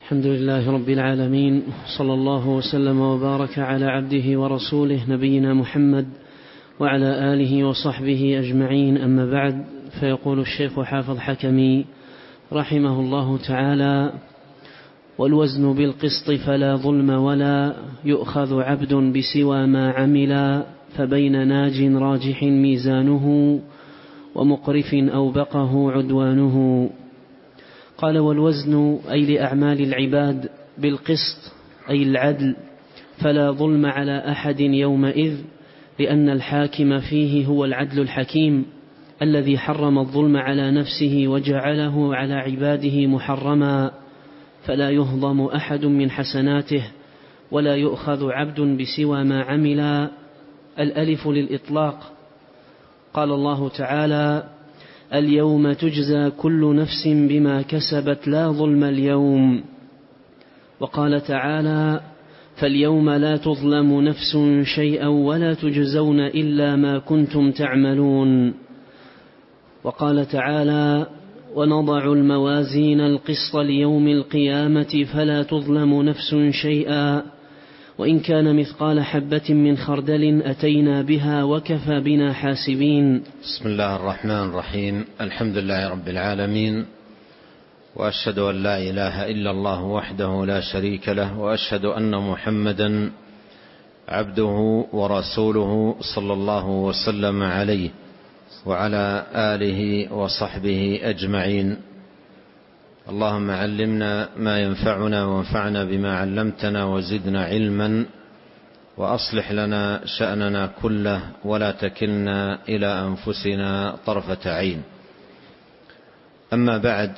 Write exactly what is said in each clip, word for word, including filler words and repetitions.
الحمد لله رب العالمين، صلى الله وسلم وبارك على عبده ورسوله نبينا محمد وعلى آله وصحبه أجمعين، أما بعد. فيقول الشيخ حافظ حكمي رحمه الله تعالى: والوزن بالقسط فلا ظلم ولا يؤخذ عبد بسوى ما عمل، فبين ناج راجح ميزانه ومقرف أوبقه عدوانه. قال: والوزن أي لأعمال العباد بالقسط أي العدل، فلا ظلم على أحد يومئذ، لأن الحاكم فيه هو العدل الحكيم الذي حرم الظلم على نفسه وجعله على عباده محرما، فلا يهضم أحد من حسناته ولا يؤخذ عبد بسوى ما عمل. الألف للإطلاق. قال الله تعالى: اليوم تجزى كل نفس بما كسبت لا ظلم اليوم. وقال تعالى: فاليوم لا تظلم نفس شيئا ولا تجزون إلا ما كنتم تعملون. وقال تعالى: ونضع الموازين القسط ليوم القيامة فلا تظلم نفس شيئا وإن كان مثقال حبة من خردل أتينا بها وكفى بنا حاسبين. بسم الله الرحمن الرحيم. الحمد لله رب العالمين، وأشهد أن لا إله إلا الله وحده لا شريك له، وأشهد أن محمدا عبده ورسوله صلى الله وسلم عليه وعلى آله وصحبه أجمعين. اللهم علمنا ما ينفعنا وانفعنا بما علمتنا وزدنا علما، وأصلح لنا شأننا كله ولا تكلنا إلى أنفسنا طرفة عين. أما بعد،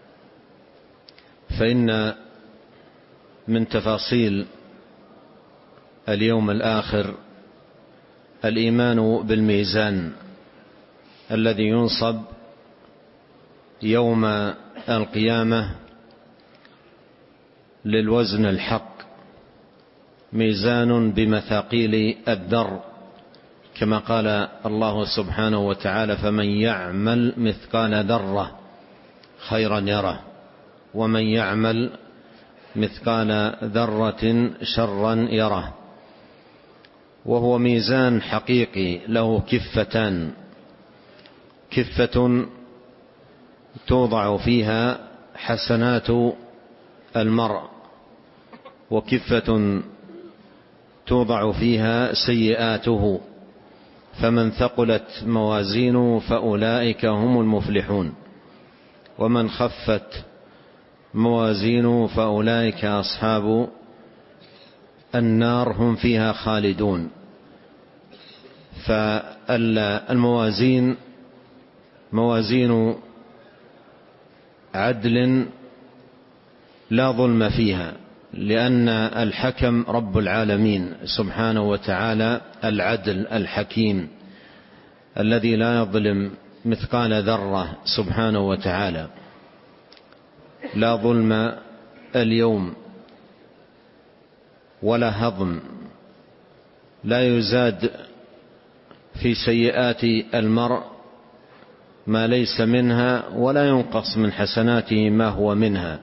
فإن من تفاصيل اليوم الآخر الإيمان بالميزان الذي ينصب يوم القيامة للوزن الحق، ميزان بمثاقيل الذر، كما قال الله سبحانه وتعالى: فمن يعمل مثقال ذرة خيرا يره ومن يعمل مثقال ذرة شرا يره. وهو ميزان حقيقي له كفتان: كفة توضع فيها حسنات المرء، وكفة توضع فيها سيئاته، فمن ثقلت موازينه فأولئك هم المفلحون، ومن خفت موازينه فأولئك أصحاب النار هم فيها خالدون. فالموازين موازين عدل لا ظلم فيها، لأن الحكم رب العالمين سبحانه وتعالى العدل الحكيم الذي لا يظلم مثقال ذرة سبحانه وتعالى. لا ظلم اليوم ولا هضم، لا يزاد في سيئات المرء ما ليس منها ولا ينقص من حسناته ما هو منها.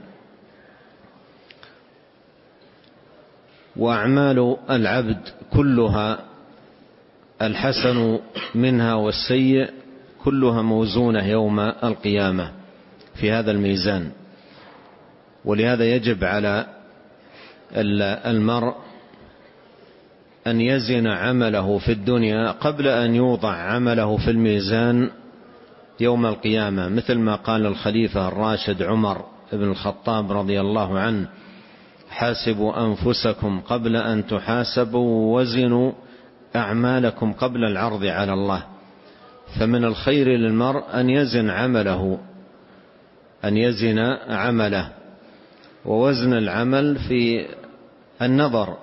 وأعمال العبد كلها الحسن منها والسيء كلها موزونة يوم القيامة في هذا الميزان. ولهذا يجب على المرء أن يزن عمله في الدنيا قبل أن يوضع عمله في الميزان يوم القيامة، مثل ما قال الخليفة الراشد عمر بن الخطاب رضي الله عنه: حاسبوا أنفسكم قبل أن تحاسبوا وزنوا أعمالكم قبل العرض على الله. فمن الخير للمرء أن يزن عمله أن يزن عمله ووزن العمل في النظر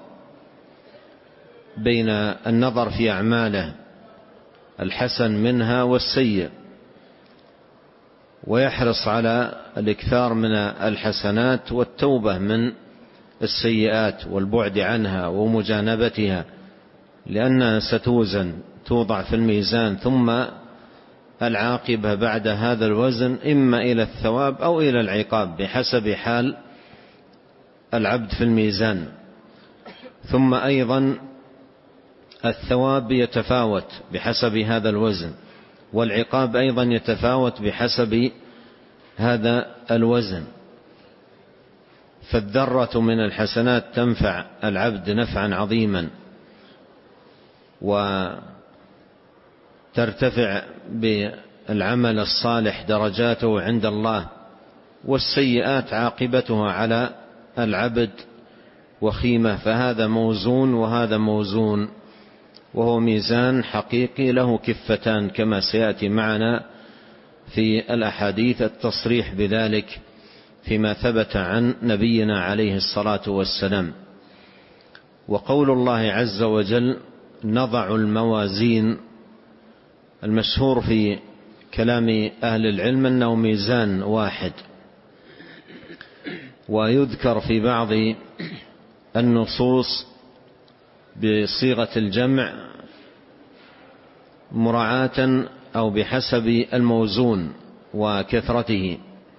بين النظر في أعماله الحسن منها والسيء، ويحرص على الإكثار من الحسنات والتوبة من السيئات والبعد عنها ومجانبتها، لأنها ستوزن توضع في الميزان، ثم العاقبة بعد هذا الوزن إما إلى الثواب أو إلى العقاب بحسب حال العبد في الميزان. ثم أيضا الثواب يتفاوت بحسب هذا الوزن، والعقاب أيضا يتفاوت بحسب هذا الوزن. فالذرة من الحسنات تنفع العبد نفعا عظيما وترتفع بالعمل الصالح درجاته عند الله، والسيئات عاقبتها على العبد وخيمة. فهذا موزون وهذا موزون، وهو ميزان حقيقي له كفتان كما سيأتي معنا في الأحاديث التصريح بذلك فيما ثبت عن نبينا عليه الصلاة والسلام. وقول الله عز وجل نضع الموازين، المشهور في كلام أهل العلم أنه ميزان واحد، ويذكر في بعض النصوص بصيغة الجمع مراعاة أو بحسب الموزون وكثرته،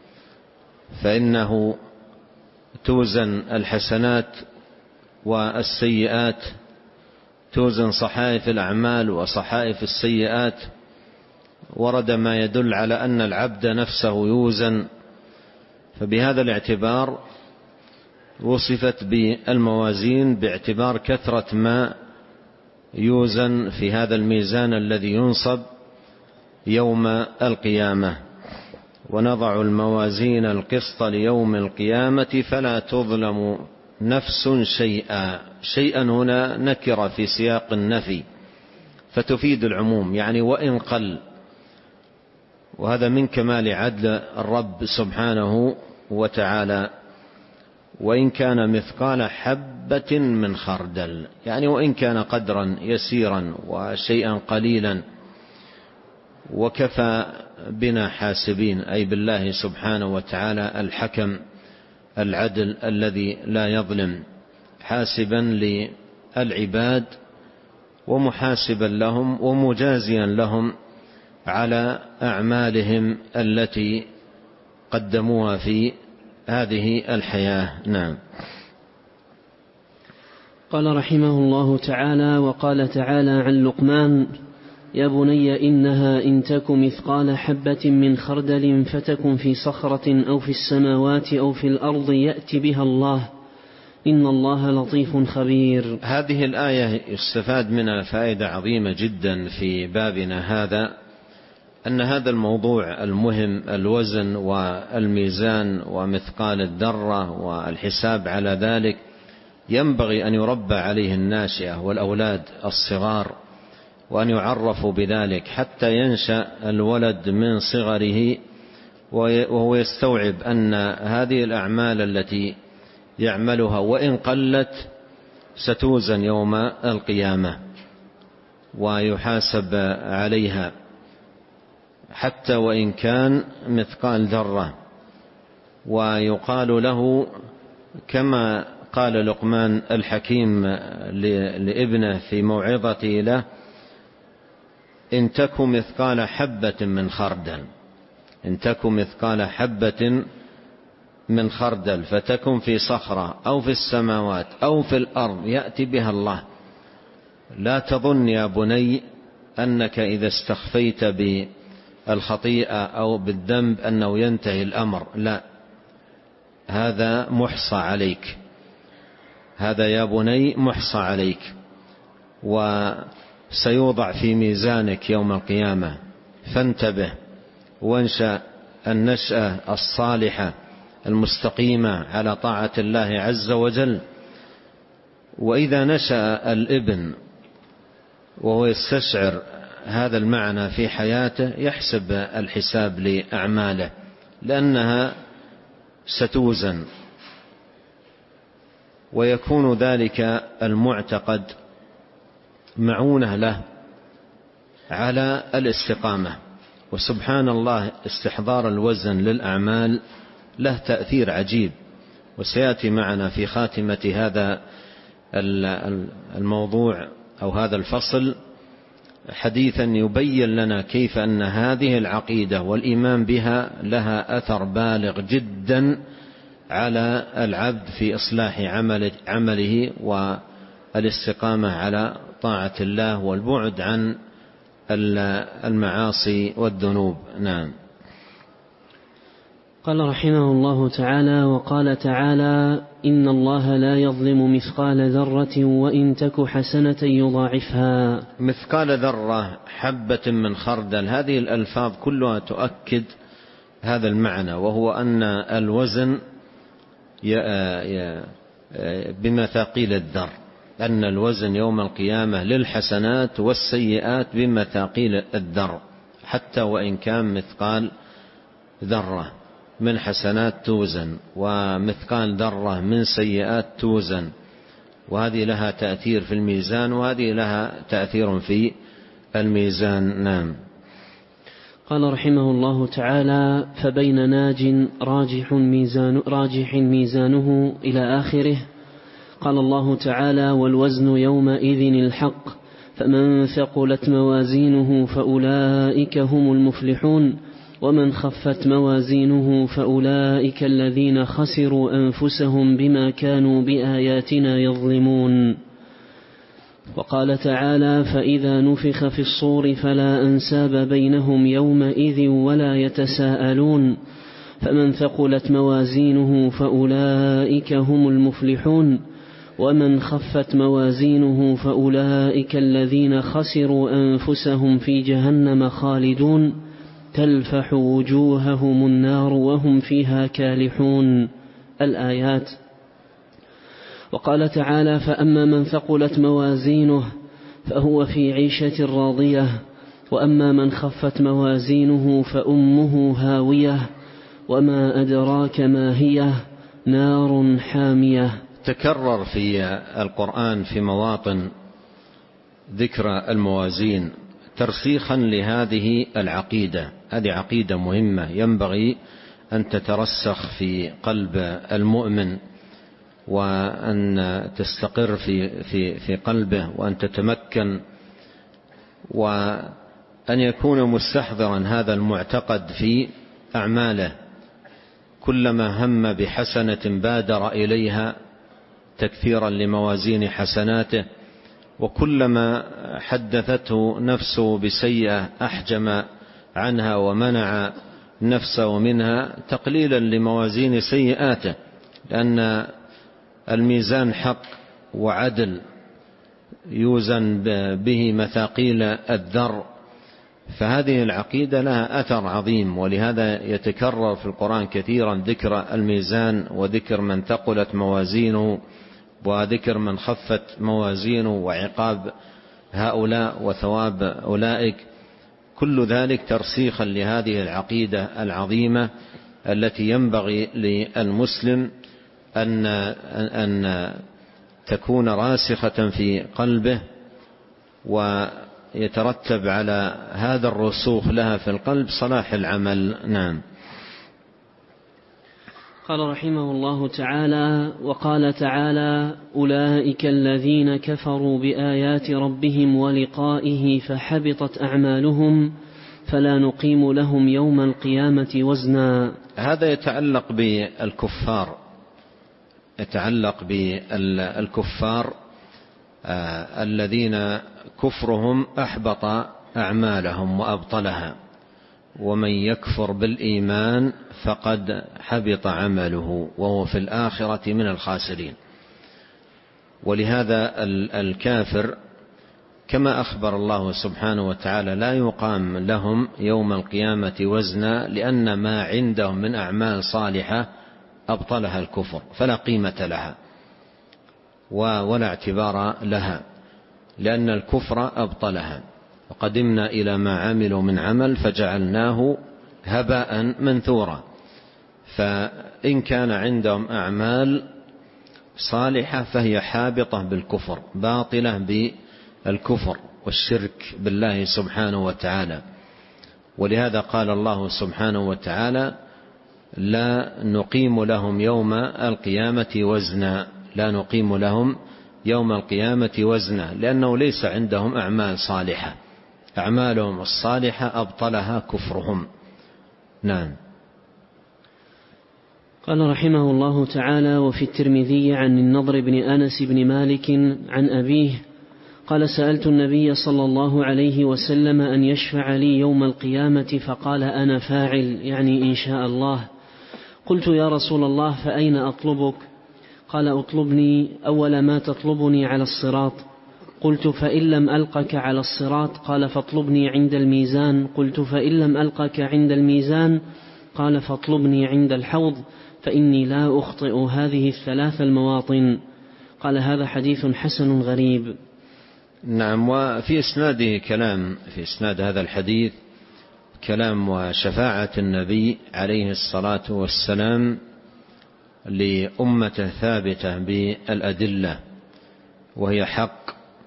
فإنه توزن الحسنات والسيئات، توزن صحائف الأعمال وصحائف السيئات. ورد ما يدل على أن العبد نفسه يوزن، فبهذا الاعتبار وصفت بالموازين باعتبار كثرة ما يوزن في هذا الميزان الذي ينصب يوم القيامة. ونضع الموازين القسط ليوم القيامة فلا تظلم نفس شيئا. شيئا هنا نكرة في سياق النفي فتفيد العموم، يعني وإن قل، وهذا من كمال عدل الرب سبحانه وتعالى. وإن كان مثقال حبة من خردل، يعني وإن كان قدرا يسيرا وشيئا قليلا، وكفى بنا حاسبين، أي بالله سبحانه وتعالى الحكم العدل الذي لا يظلم، حاسبا للعباد ومحاسبا لهم ومجازيا لهم على أعمالهم التي قدموها في هذه الحياة. نعم. قال رحمه الله تعالى: وقال تعالى عن لقمان: يا بني إنها إن تك مثقال حبة من خردل فتكن في صخرة أو في السماوات أو في الأرض يأت بها الله إن الله لطيف خبير. هذه الآية يستفاد منها فائدة عظيمة جدا في بابنا هذا، أن هذا الموضوع المهم، الوزن والميزان ومثقال الذرة والحساب على ذلك، ينبغي أن يربى عليه الناشئة والأولاد الصغار، وأن يعرفوا بذلك حتى ينشأ الولد من صغره وهو يستوعب أن هذه الأعمال التي يعملها وإن قلت ستوزن يوم القيامة ويحاسب عليها، حتى وإن كان مثقال ذرة. ويقال له كما قال لقمان الحكيم لابنه في موعظته له: إن تك مثقال حبة من خردل، إن تك مثقال حبة من خردل فتكن في صخرة أو في السماوات أو في الأرض يأتي بها الله. لا تظن يا بني أنك إذا استخفيت بالخطيئة أو بالذنب أنه ينتهي الأمر، لا، هذا محصى عليك، هذا يا بني محصى عليك، وسيوضع في ميزانك يوم القيامة. فانتبه وانشأ النشأة الصالحة المستقيمة على طاعة الله عز وجل. وإذا نشأ الابن وهو يستشعر هذا المعنى في حياته يحسب الحساب لأعماله، لأنها ستوزن، ويكون ذلك المعتقد معونة له على الاستقامة. وسبحان الله، استحضار الوزن للأعمال له تأثير عجيب، وسيأتي معنا في خاتمة هذا الموضوع أو هذا الفصل حديثا يبين لنا كيف أن هذه العقيدة والإيمان بها لها أثر بالغ جدا على العبد في إصلاح عمله والاستقامة على طاعة الله والبعد عن المعاصي والذنوب. نعم. قال رحمه الله تعالى: وقال تعالى: إن الله لا يظلم مثقال ذرة وإن تك حسنة يضاعفها. مثقال ذرة، حبة من خردل، هذه الألفاظ كلها تؤكد هذا المعنى، وهو أن الوزن بمثاقيل الذر، أن الوزن يوم القيامة للحسنات والسيئات بمثاقيل الذر، حتى وإن كان مثقال ذرة من حسنات توزن ومثقال ذرة من سيئات توزن، وهذه لها تأثير في الميزان وهذه لها تأثير في الميزان. نعم. قال رحمه الله تعالى: فبين ناج راجح, ميزان راجح ميزانه إلى آخره. قال الله تعالى: والوزن يومئذ الحق فمن ثقلت موازينه فأولئك هم المفلحون ومن خفت موازينه فأولئك الذين خسروا أنفسهم بما كانوا بآياتنا يظلمون. وقال تعالى: فإذا نفخ في الصور فلا أنساب بينهم يومئذ ولا يتساءلون فمن ثقلت موازينه فأولئك هم المفلحون ومن خفت موازينه فأولئك الذين خسروا أنفسهم في جهنم خالدون تلفح وجوههم النار وهم فيها كالحون. الآيات. وقال تعالى: فأما من ثقلت موازينه فهو في عيشة راضية وأما من خفت موازينه فأمه هاوية وما أدراك ما هي نار حامية. تكرر في القرآن في مواطن ذكر الموازين ترسيخا لهذه العقيدة. هذه عقيدة مهمة ينبغي أن تترسخ في قلب المؤمن وأن تستقر في, في, في قلبه وأن تتمكن وأن يكون مستحضرا هذا المعتقد في أعماله. كلما هم بحسنة بادر إليها تكثيرا لموازين حسناته، وكلما حدثته نفسه بسيئة أحجم عنها ومنع نفسه منها تقليلا لموازين سيئاته، لأن الميزان حق وعدل يوزن به مثاقيل الذر، فهذه العقيدة لها أثر عظيم، ولهذا يتكرر في القرآن كثيرا ذكر الميزان وذكر من ثقلت موازينه وذكر من خفت موازينه وعقاب هؤلاء وثواب أولئك، كل ذلك ترسيخا لهذه العقيدة العظيمة التي ينبغي للمسلم أن, أن تكون راسخة في قلبه ويترتب على هذا الرسوخ لها في القلب صلاح العمل. نعم. قال رحمه الله تعالى: وقال تعالى: أولئك الذين كفروا بآيات ربهم ولقائه فحبطت أعمالهم فلا نقيم لهم يوم القيامة وزنا. هذا يتعلق بالكفار، يتعلق بالكفار آه الذين كفرهم أحبط أعمالهم وأبطلها، ومن يكفر بالإيمان فقد حبط عمله وهو في الآخرة من الخاسرين. ولهذا الكافر كما أخبر الله سبحانه وتعالى لا يقام لهم يوم القيامة وزنا، لأن ما عندهم من أعمال صالحة أبطلها الكفر فلا قيمة لها ولا اعتبار لها، لأن الكفر أبطلها. وقدمنا إلى ما عملوا من عمل فجعلناه هباء منثورا. فإن كان عندهم أعمال صالحة فهي حابطة بالكفر، باطلة بالكفر والشرك بالله سبحانه وتعالى. ولهذا قال الله سبحانه وتعالى: لا نقيم لهم يوم القيامة وزنا، لا نقيم لهم يوم القيامة وزنا، لأنه ليس عندهم أعمال صالحة، أعمالهم الصالحة أبطلها كفرهم. نعم. قال رحمه الله تعالى: وفي الترمذي عن النضر بن أنس بن مالك عن أبيه قال: سألت النبي صلى الله عليه وسلم أن يشفع لي يوم القيامة، فقال: أنا فاعل، يعني إن شاء الله. قلت: يا رسول الله، فأين أطلبك؟ قال: اطلبني أول ما تطلبني على الصراط. قلت: فإن لم ألقك على الصراط؟ قال: فاطلبني عند الميزان. قلت: فإن لم ألقك عند الميزان؟ قال: فاطلبني عند الحوض، فإني لا أخطئ هذه الثلاث المواطن. قال: هذا حديث حسن غريب. نعم. وفي إسناده كلام، في إسناد هذا الحديث كلام وشفاعة النبي عليه الصلاة والسلام لأمته ثابتة بالأدلة وهي حق.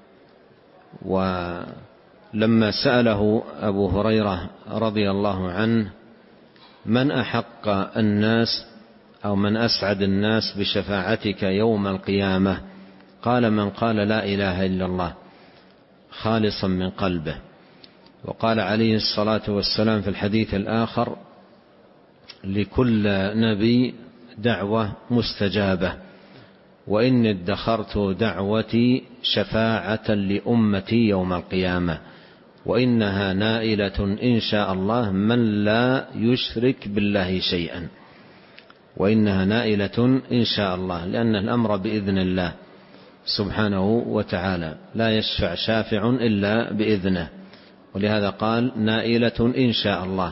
ولما سأله أبو هريرة رضي الله عنه: من أحق الناس أو من أسعد الناس بشفاعتك يوم القيامة؟ قال: من قال لا إله إلا الله خالصا من قلبه. وقال عليه الصلاة والسلام في الحديث الآخر: لكل نبي دعوة مستجابة، وإني ادخرت دعوتي شفاعة لأمتي يوم القيامة، وإنها نائلة إن شاء الله من لا يشرك بالله شيئا. وإنها نائلة إن شاء الله، لأن الأمر بإذن الله سبحانه وتعالى، لا يشفع شافع إلا بإذنه، ولهذا قال: نائلة إن شاء الله،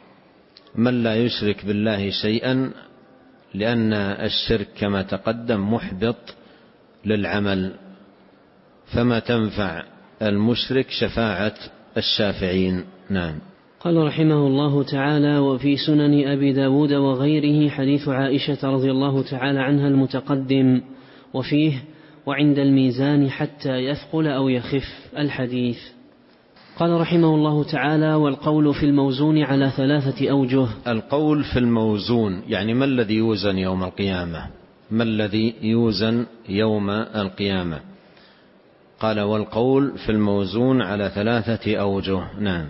من لا يشرك بالله شيئا، لأن الشرك كما تقدم محبط للعمل، فما تنفع المشرك شفاعة الشافعين. نعم. قال رحمه الله تعالى: وفي سنن أبي داود وغيره حديث عائشة رضي الله تعالى عنها المتقدم، وفيه: وعند الميزان حتى يثقل أو يخف. الحديث. قال رحمه الله تعالى: والقول في الموزون على ثلاثة أوجه. القول في الموزون يعني ما الذي يوزن يوم القيامة؟ ما الذي يوزن يوم القيامة؟ قال: والقول في الموزون على ثلاثة أوجه. نعم.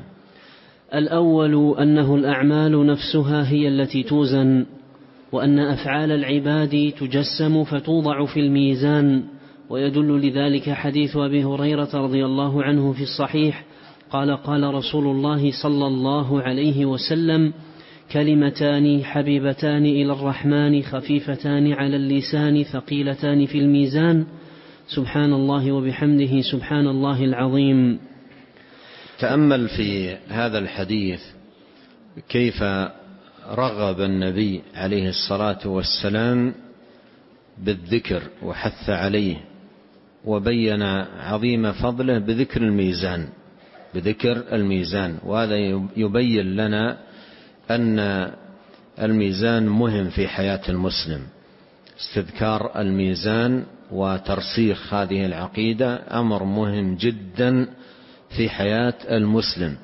الأول أنه الأعمال نفسها هي التي توزن، وأن أفعال العباد تجسم فتوضع في الميزان. ويدل لذلك حديث أبي هريرة رضي الله عنه في الصحيح قال: قال رسول الله صلى الله عليه وسلم: كلمتان حبيبتان إلى الرحمن خفيفتان على اللسان ثقيلتان في الميزان، سبحان الله وبحمده سبحان الله العظيم. تأمل في هذا الحديث كيف رغب النبي عليه الصلاة والسلام بالذكر وحث عليه، وبين عظيم فضله بذكر الميزان بذكر الميزان وهذا يبين لنا أن الميزان مهم في حياة المسلم. استذكار الميزان وترسيخ هذه العقيدة أمر مهم جدا في حياة المسلم،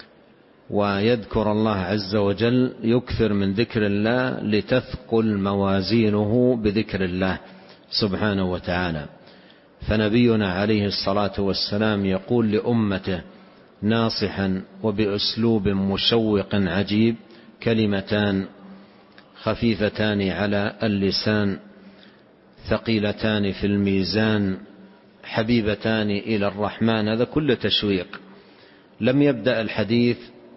ويذكر الله عز وجل، يكثر من ذكر الله لتثقل موازينه بذكر الله سبحانه وتعالى. فنبينا عليه الصلاة والسلام يقول لأمته ناصحا وبأسلوب مشوق عجيب: كلمتان خفيفتان على اللسان ثقيلتان في الميزان حبيبتان إلى الرحمن. هذا كل تشويق. لم يبدأ الحديث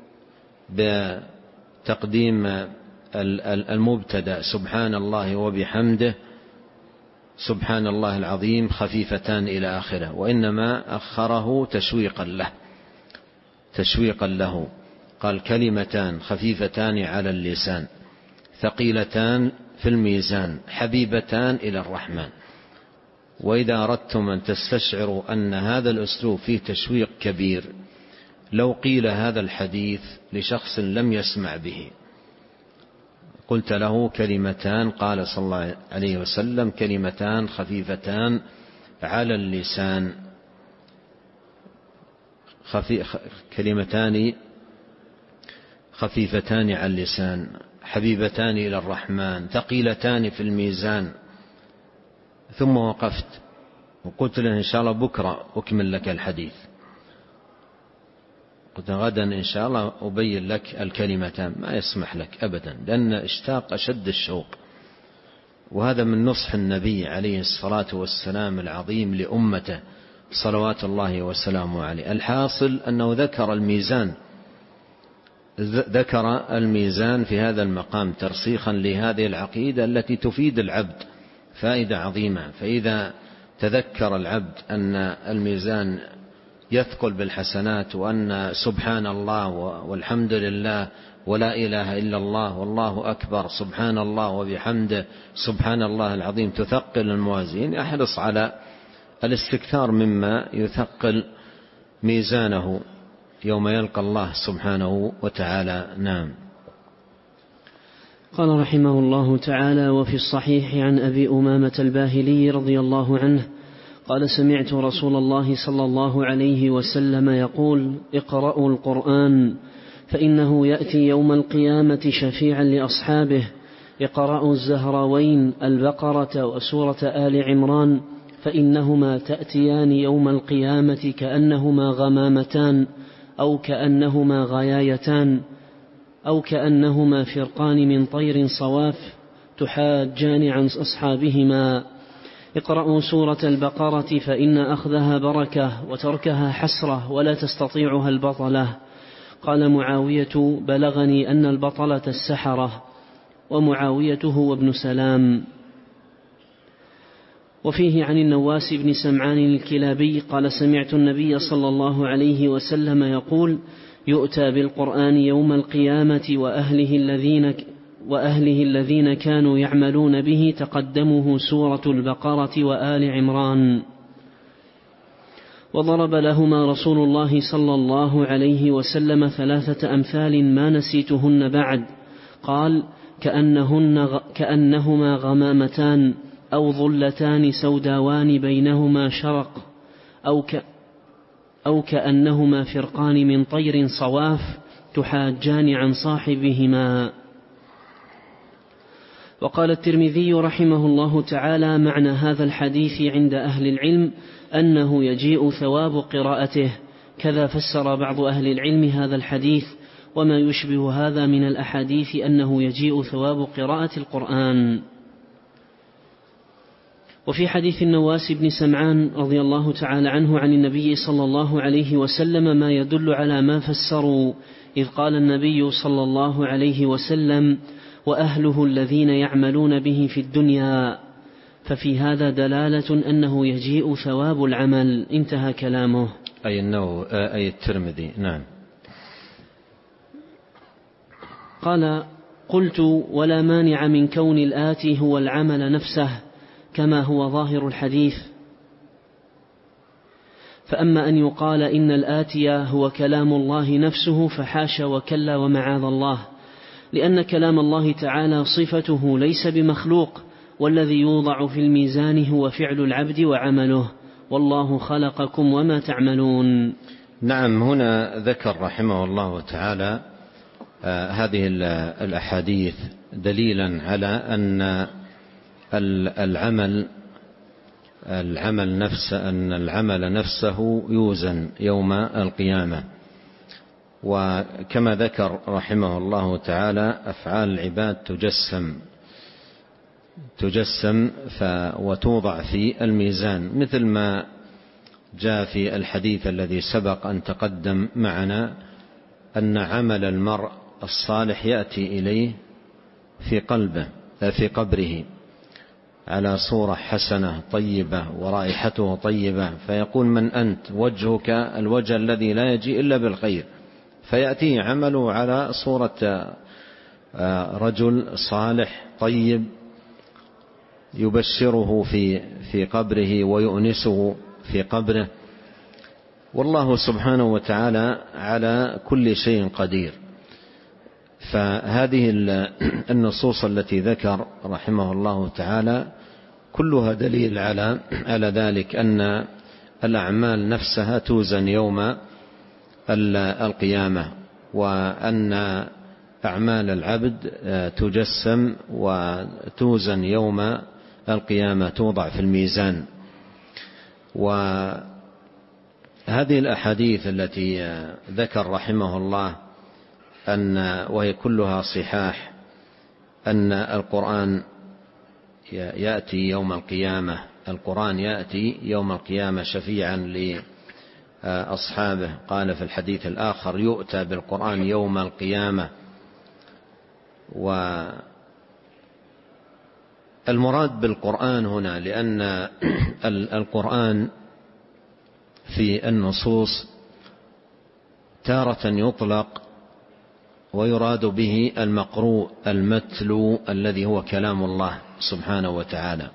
بتقديم المبتدأ سبحان الله وبحمده سبحان الله العظيم خفيفتان إلى آخره، وإنما أخره تشويقا له تشويقا له قال: كلمتان خفيفتان على اللسان ثقيلتان في الميزان حبيبتان إلى الرحمن. وإذا أردتم أن تستشعروا أن هذا الأسلوب فيه تشويق كبير، لو قيل هذا الحديث لشخص لم يسمع به قلت له كلمتان، قال صلى الله عليه وسلم: كلمتان خفيفتان على اللسان خفي كلمتان خفيفتان على اللسان حبيبتان إلى الرحمن ثقيلتان في الميزان، ثم وقفت وقلت له: إن شاء الله بكرة أكمل لك الحديث، قلت غدا إن شاء الله أبين لك الكلمتان. ما يسمح لك أبدا، لأن اشتاق أشد الشوق وهذا من نصح النبي عليه الصلاة والسلام العظيم لأمته صلوات الله وسلامه عليه. الحاصل أنه ذكر الميزان ذكر الميزان في هذا المقام ترسيخا لهذه العقيدة التي تفيد العبد فائدة عظيمة. فإذا تذكر العبد أن الميزان يثقل بالحسنات، وأن سبحان الله والحمد لله ولا إله إلا الله والله أكبر سبحان الله وبحمده سبحان الله العظيم تثقل الموازين، يحرص على الاستكثار مما يثقل ميزانه يوم يلقى الله سبحانه وتعالى. نعم. قال رحمه الله تعالى: وفي الصحيح عن أبي أمامة الباهلي رضي الله عنه قال: سمعت رسول الله صلى الله عليه وسلم يقول: اقرأوا القرآن فإنه يأتي يوم القيامة شفيعا لأصحابه. اقرأوا الزهراوين البقرة وسورة آل عمران فإنهما تأتيان يوم القيامة كأنهما غمامتان أو كأنهما غيايتان أو كأنهما فرقان من طير صواف تحاجان عن أصحابهما. اقرأوا سورة البقرة فإن أخذها بركة وتركها حسرة ولا تستطيعها البطلة. قال معاوية: بلغني أن البطلة السحرة. ومعاوية هو ابن سلام. وفيه عن النواس بن سمعان الكلابي قال: سمعت النبي صلى الله عليه وسلم يقول: يؤتى بالقرآن يوم القيامة وأهله الذين وأهله الذين كانوا يعملون به تقدمه سورة البقرة وآل عمران. وضرب لهما رسول الله صلى الله عليه وسلم ثلاثة أمثال ما نسيتهن بعد. قال: كأنهن كأنهما غمامتان أو ظلتان سوداوان بينهما شرق أو, ك أو كأنهما فرقان من طير صواف تحاجان عن صاحبهما. وقال الترمذي رحمه الله تعالى: معنى هذا الحديث عند أهل العلم أنه يجيء ثواب قراءته. كذا فسر بعض أهل العلم هذا الحديث. وما يشبه هذا من الأحاديث أنه يجيء ثواب قراءة القرآن. وفي حديث النواس بن سمعان رضي الله تعالى عنه عن النبي صلى الله عليه وسلم ما يدل على ما فسروا، إذ قال النبي صلى الله عليه وسلم: وأهله الذين يعملون به في الدنيا. ففي هذا دلالة أنه يجيء ثواب العمل. انتهى كلامه. أي أنه أي الترمذي. نعم. قال: قلت: ولا مانع من كون الآتي هو العمل نفسه كما هو ظاهر الحديث. فأما أن يقال إن الآتي هو كلام الله نفسه فحاش وكلا ومعاذ الله، لأن كلام الله تعالى صفته ليس بمخلوق، والذي يوضع في الميزان هو فعل العبد وعمله، والله خلقكم وما تعملون. نعم. هنا ذكر رحمه الله تعالى آه هذه الأحاديث دليلا على أن العمل العمل نفسه أن العمل نفسه يوزن يوم القيامة. وكما ذكر رحمه الله تعالى أفعال العباد تجسم تجسم وتوضع في الميزان، مثل ما جاء في الحديث الذي سبق أن تقدم معنا أن عمل المرء الصالح يأتي إليه في قلبه في قبره على صورة حسنة طيبة ورائحته طيبة، فيقول: من أنت؟ وجهك الوجه الذي لا يجي إلا بالخير، فيأتيه عمله على صورة رجل صالح طيب يبشره في في قبره ويؤنسه في قبره. والله سبحانه وتعالى على كل شيء قدير. فهذه النصوص التي ذكر رحمه الله تعالى كلها دليل على على ذلك، أن الأعمال نفسها توزن يوم القيامة، وأن أعمال العبد تجسم وتوزن يوم القيامة، توضع في الميزان. وهذه الأحاديث التي ذكر رحمه الله أن وهي كلها صحاح أن القرآن يأتي يوم القيامة، القرآن يأتي يوم القيامة شفيعا لأصحابه. قال في الحديث الآخر: يؤتى بالقرآن يوم القيامة. والمراد بالقرآن هنا لأن القرآن في النصوص تارة يطلق ويراد به المقروء المتلو الذي هو كلام الله سبحانه وتعالى،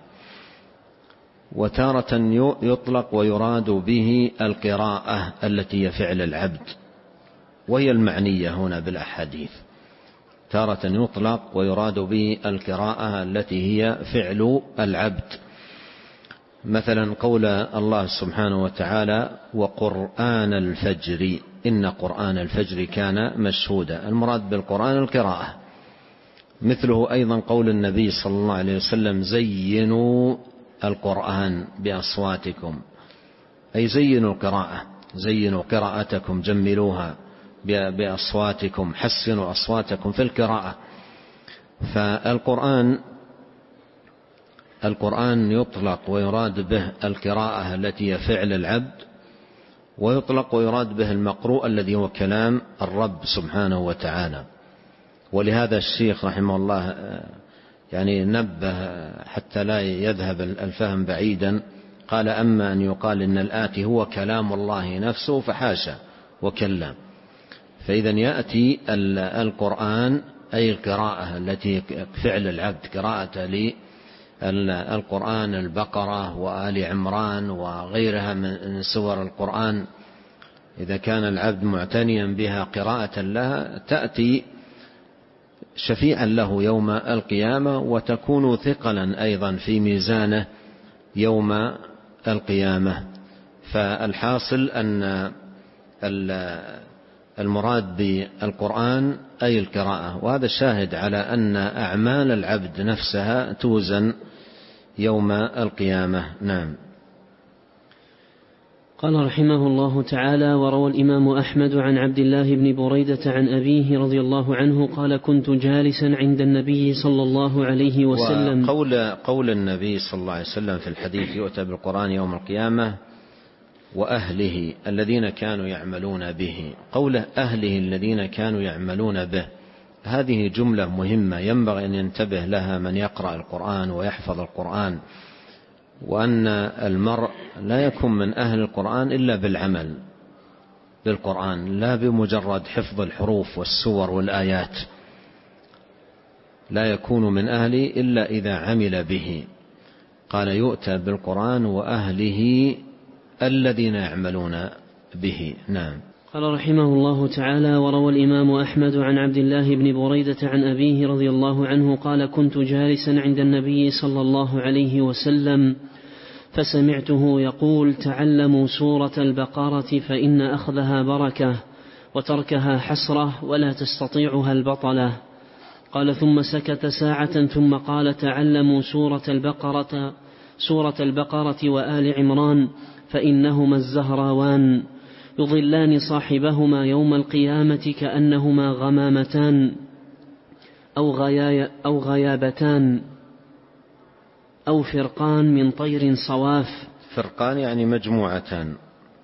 وتارة يطلق ويراد به القراءة التي هي فعل العبد، وهي المعنية هنا بالأحاديث. تارة يطلق ويراد به القراءة التي هي فعل العبد، مثلا قول الله سبحانه وتعالى: وقرآن الفجر إن قرآن الفجر كان مشهودا. المراد بالقرآن القراءة. مثله أيضا قول النبي صلى الله عليه وسلم: زينوا القرآن بأصواتكم، أي زينوا القراءة، زينوا قراءتكم، جملوها بأصواتكم، حسنوا أصواتكم في القراءة. فالقرآن القرآن يطلق ويراد به القراءة التي هي فعل العبد، ويطلق ويراد به المقروء الذي هو كلام الرب سبحانه وتعالى. ولهذا الشيخ رحمه الله يعني نبه حتى لا يذهب الفهم بعيدا، قال: أما أن يقال إن الآتي هو كلام الله نفسه فحاشا وكلا. فإذا يأتي القرآن أي القراءة التي فعل العبد، قراءة للقرآن، البقرة وآل عمران وغيرها من سور القرآن، إذا كان العبد معتنيا بها قراءة لها تأتي شفيعا له يوم القيامة، وتكون ثقلا أيضا في ميزانه يوم القيامة. فالحاصل أن المراد بالقرآن أي القراءة، وهذا الشاهد على أن أعمال العبد نفسها توزن يوم القيامة. نعم. قال رحمه الله تعالى: وروى الإمام أحمد عن عبد الله بن بريدة عن أبيه رضي الله عنه قال: كنت جالسا عند النبي صلى الله عليه وسلم. وقول قول النبي صلى الله عليه وسلم في الحديث: يؤتى بالقرآن يوم القيامة وأهله الذين كانوا يعملون به. قوله أهله الذين كانوا يعملون به، هذه جملة مهمة ينبغي أن ينتبه لها من يقرأ القرآن ويحفظ القرآن، وأن المرء لا يكون من أهل القرآن إلا بالعمل بالقرآن، لا بمجرد حفظ الحروف والسور والآيات. لا يكون من أهله إلا إذا عمل به. قال: يؤتى بالقرآن وأهله الذين يعملون به. نعم. قال رحمه الله تعالى: وروى الإمام أحمد عن عبد الله بن بريدة عن أبيه رضي الله عنه قال: كنت جالسا عند النبي صلى الله عليه وسلم فسمعته يقول: تعلموا سورة البقرة فإن أخذها بركة وتركها حسرة ولا تستطيعها البطلة. قال: ثم سكت ساعة ثم قال: تعلموا سورة البقرة سورة البقرة وآل عمران فإنهما الزهراوان يظلان صاحبهما يوم القيامة كأنهما غمامتان أو, غيا أو غيابتان أو فرقان من طير صواف. فرقان يعني مجموعتان،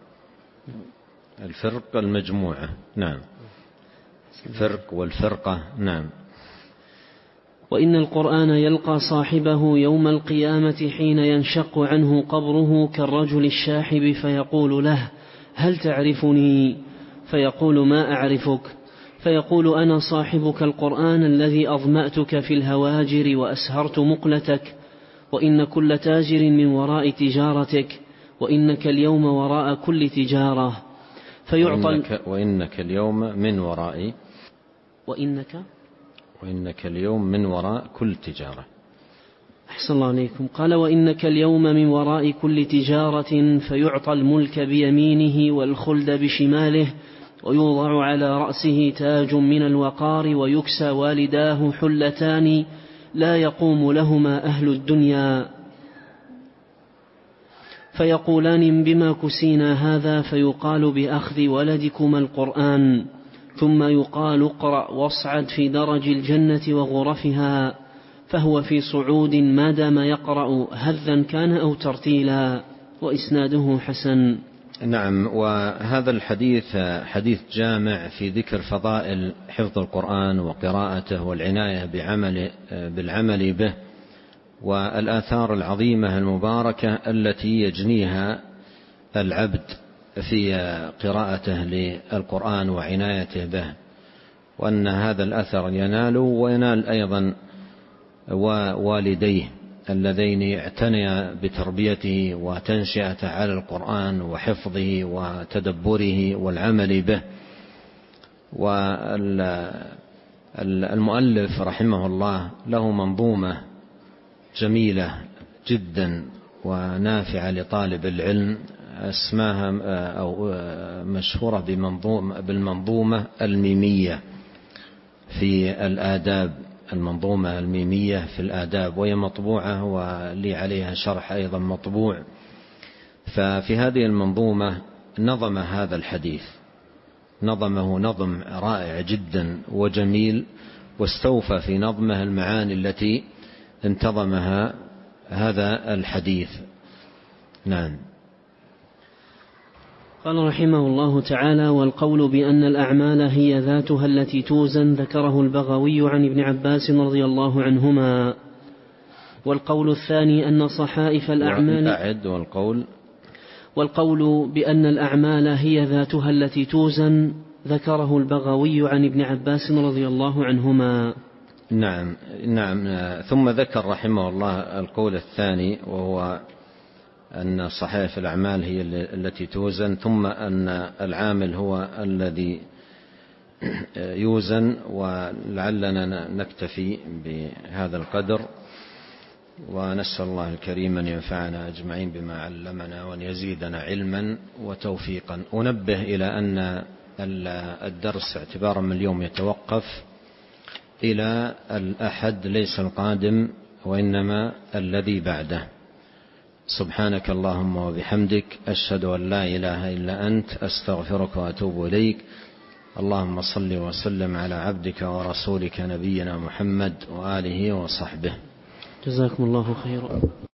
الفرق المجموعة. نعم. فرق والفرقة. نعم. وإن القرآن يلقى صاحبه يوم القيامة حين ينشق عنه قبره كالرجل الشاحب فيقول له: هل تعرفني؟ فيقول: ما أعرفك. فيقول: أنا صاحبك القرآن الذي أظمأتك في الهواجر وأسهرت مقلتك، وإن كل تاجر من وراء تجارتك، وإنك اليوم وراء كل تجارة. فيعطى وإنك, وإنك اليوم من وراء وإنك وإنك اليوم من وراء كل تجارة. أحسن الله عليكم. قال: وإنك اليوم من وراء كل تجارة. فيعطى الملك بيمينه والخلد بشماله، ويوضع على رأسه تاج من الوقار، ويكسى والداه حلتان لا يقوم لهما أهل الدنيا. فيقولان: بما كسينا هذا؟ فيقال: بأخذ ولدكما القرآن. ثم يقال: اقرأ واصعد في درج الجنة وغرفها. فهو في صعود ما دام يقرأ هذا كان أو ترتيلا، وإسناده حسن. نعم. وهذا الحديث حديث جامع في ذكر فضائل حفظ القرآن وقراءته والعناية بعمل بالعمل به، والآثار العظيمة المباركة التي يجنيها العبد في قراءته للقرآن وعنايته به، وأن هذا الأثر يناله وينال أيضا ووالديه اللذين اعتنيا بتربيته وتنشئته على القرآن وحفظه وتدبره والعمل به. والمؤلف رحمه الله له منظومة جميلة جدا ونافعة لطالب العلم اسمها أو مشهورة بالمنظومة الميمية في الآداب، المنظومة الميمية في الآداب، وهي مطبوعة ولي عليها شرح أيضا مطبوع. ففي هذه المنظومة نظم هذا الحديث، نظمه نظم رائع جدا وجميل، واستوفى في نظمه المعاني التي انتظمها هذا الحديث. نعم. قال رحمه الله تعالى: والقول بأن الأعمال هي ذاتها التي توزن ذكره البغوي عن ابن عباس رضي الله عنهما. والقول الثاني أن صحائف الأعمال أعد والقول والقول بأن الأعمال هي ذاتها التي توزن ذكره البغوي عن ابن عباس رضي الله عنهما. نعم نعم. ثم ذكر رحمه الله القول الثاني، وهو أن صحائف الأعمال هي التي توزن، ثم أن العامل هو الذي يوزن. ولعلنا نكتفي بهذا القدر، ونسأل الله الكريم أن ينفعنا أجمعين بما علمنا وأن يزيدنا علما وتوفيقا. أنبه إلى أن الدرس اعتبارا من اليوم يتوقف إلى الأحد، ليس القادم وإنما الذي بعده. سبحانك اللهم وبحمدك، أشهد أن لا إله إلا أنت، أستغفرك وأتوب إليك. اللهم صل وسلم على عبدك ورسولك نبينا محمد وآله وصحبه. جزاكم الله خيرا.